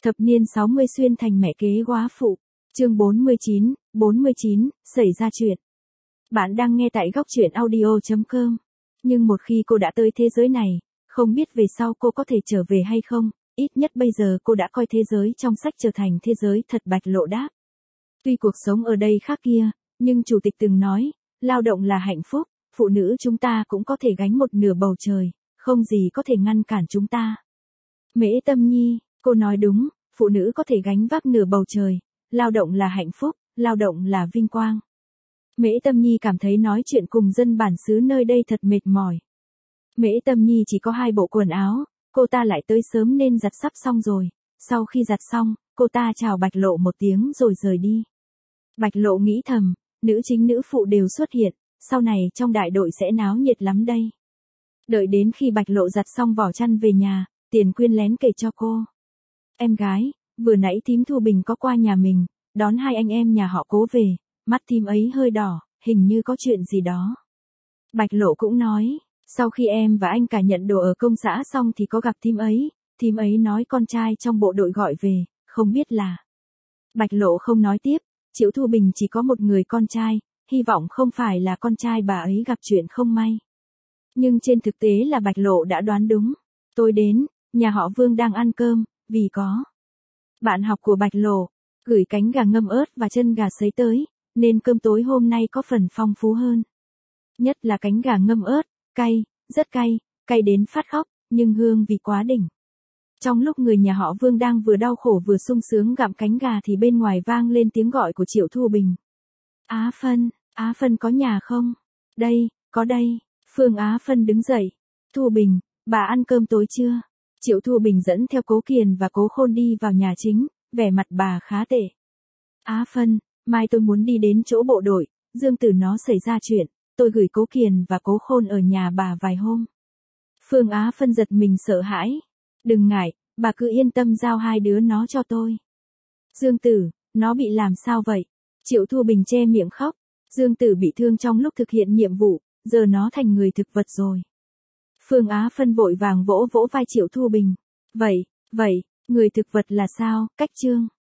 Thập niên 60 xuyên thành mẹ kế góa phụ. Chương 49, xảy ra chuyện. Bạn đang nghe tại góc truyện audio.com. Nhưng một khi cô đã tới thế giới này, không biết về sau cô có thể trở về hay không, ít nhất bây giờ cô đã coi thế giới trong sách trở thành thế giới thật. Bạch Lộ đáp. Tuy cuộc sống ở đây khác kia, nhưng chủ tịch từng nói, lao động là hạnh phúc, phụ nữ chúng ta cũng có thể gánh một nửa bầu trời, không gì có thể ngăn cản chúng ta. Mễ Tâm Nhi, cô nói đúng, phụ nữ có thể gánh vác nửa bầu trời, lao động là hạnh phúc, lao động là vinh quang. Mễ Tâm Nhi cảm thấy nói chuyện cùng dân bản xứ nơi đây thật mệt mỏi. Mễ Tâm Nhi chỉ có 2 bộ quần áo, cô ta lại tới sớm nên giặt sắp xong rồi. Sau khi giặt xong, cô ta chào Bạch Lộ một tiếng rồi rời đi. Bạch Lộ nghĩ thầm, nữ chính nữ phụ đều xuất hiện, sau này trong đại đội sẽ náo nhiệt lắm đây. Đợi đến khi Bạch Lộ giặt xong vỏ chăn về nhà, Tiền Quyên lén kể cho cô. Em gái, vừa nãy thím Thu Bình có qua nhà mình, đón 2 anh em nhà họ Cố về, mắt thím ấy hơi đỏ, hình như có chuyện gì đó. Bạch Lộ cũng nói, sau khi em và anh cả nhận đồ ở công xã xong thì có gặp thím ấy nói con trai trong bộ đội gọi về, không biết là. Bạch Lộ không nói tiếp, Triệu Thu Bình chỉ có một người con trai, hy vọng không phải là con trai bà ấy gặp chuyện không may. Nhưng trên thực tế là Bạch Lộ đã đoán đúng. Tối đến, nhà họ Vương đang ăn cơm, vì có bạn học của Bạch Lộ gửi cánh gà ngâm ớt và chân gà sấy tới, nên cơm tối hôm nay có phần phong phú hơn. Nhất là cánh gà ngâm ớt, cay, rất cay đến phát khóc, nhưng hương vị quá đỉnh. Trong lúc người nhà họ Vương đang vừa đau khổ vừa sung sướng gặm cánh gà thì bên ngoài vang lên tiếng gọi của Triệu Thu Bình. Á Phân có nhà không? Đây, có đây. Phương Á Phân đứng dậy. Thu Bình, bà ăn cơm tối chưa? Triệu Thu Bình dẫn theo Cố Kiền và Cố Khôn đi vào nhà chính, vẻ mặt bà khá tệ. Á Phân, mai tôi muốn đi đến chỗ bộ đội, Dương Tử nó xảy ra chuyện, tôi gửi Cố Kiền và Cố Khôn ở nhà bà vài hôm. Phương Á Phân giật mình sợ hãi. Đừng ngại, bà cứ yên tâm giao 2 đứa nó cho tôi. Dương Tử, nó bị làm sao vậy? Triệu Thu Bình che miệng khóc. Dương Tử bị thương trong lúc thực hiện nhiệm vụ, giờ nó thành người thực vật rồi. Phương Á Phân vội vàng vỗ vỗ vai Triệu Thu Bình. Vậy, người thực vật là sao? Cách chương.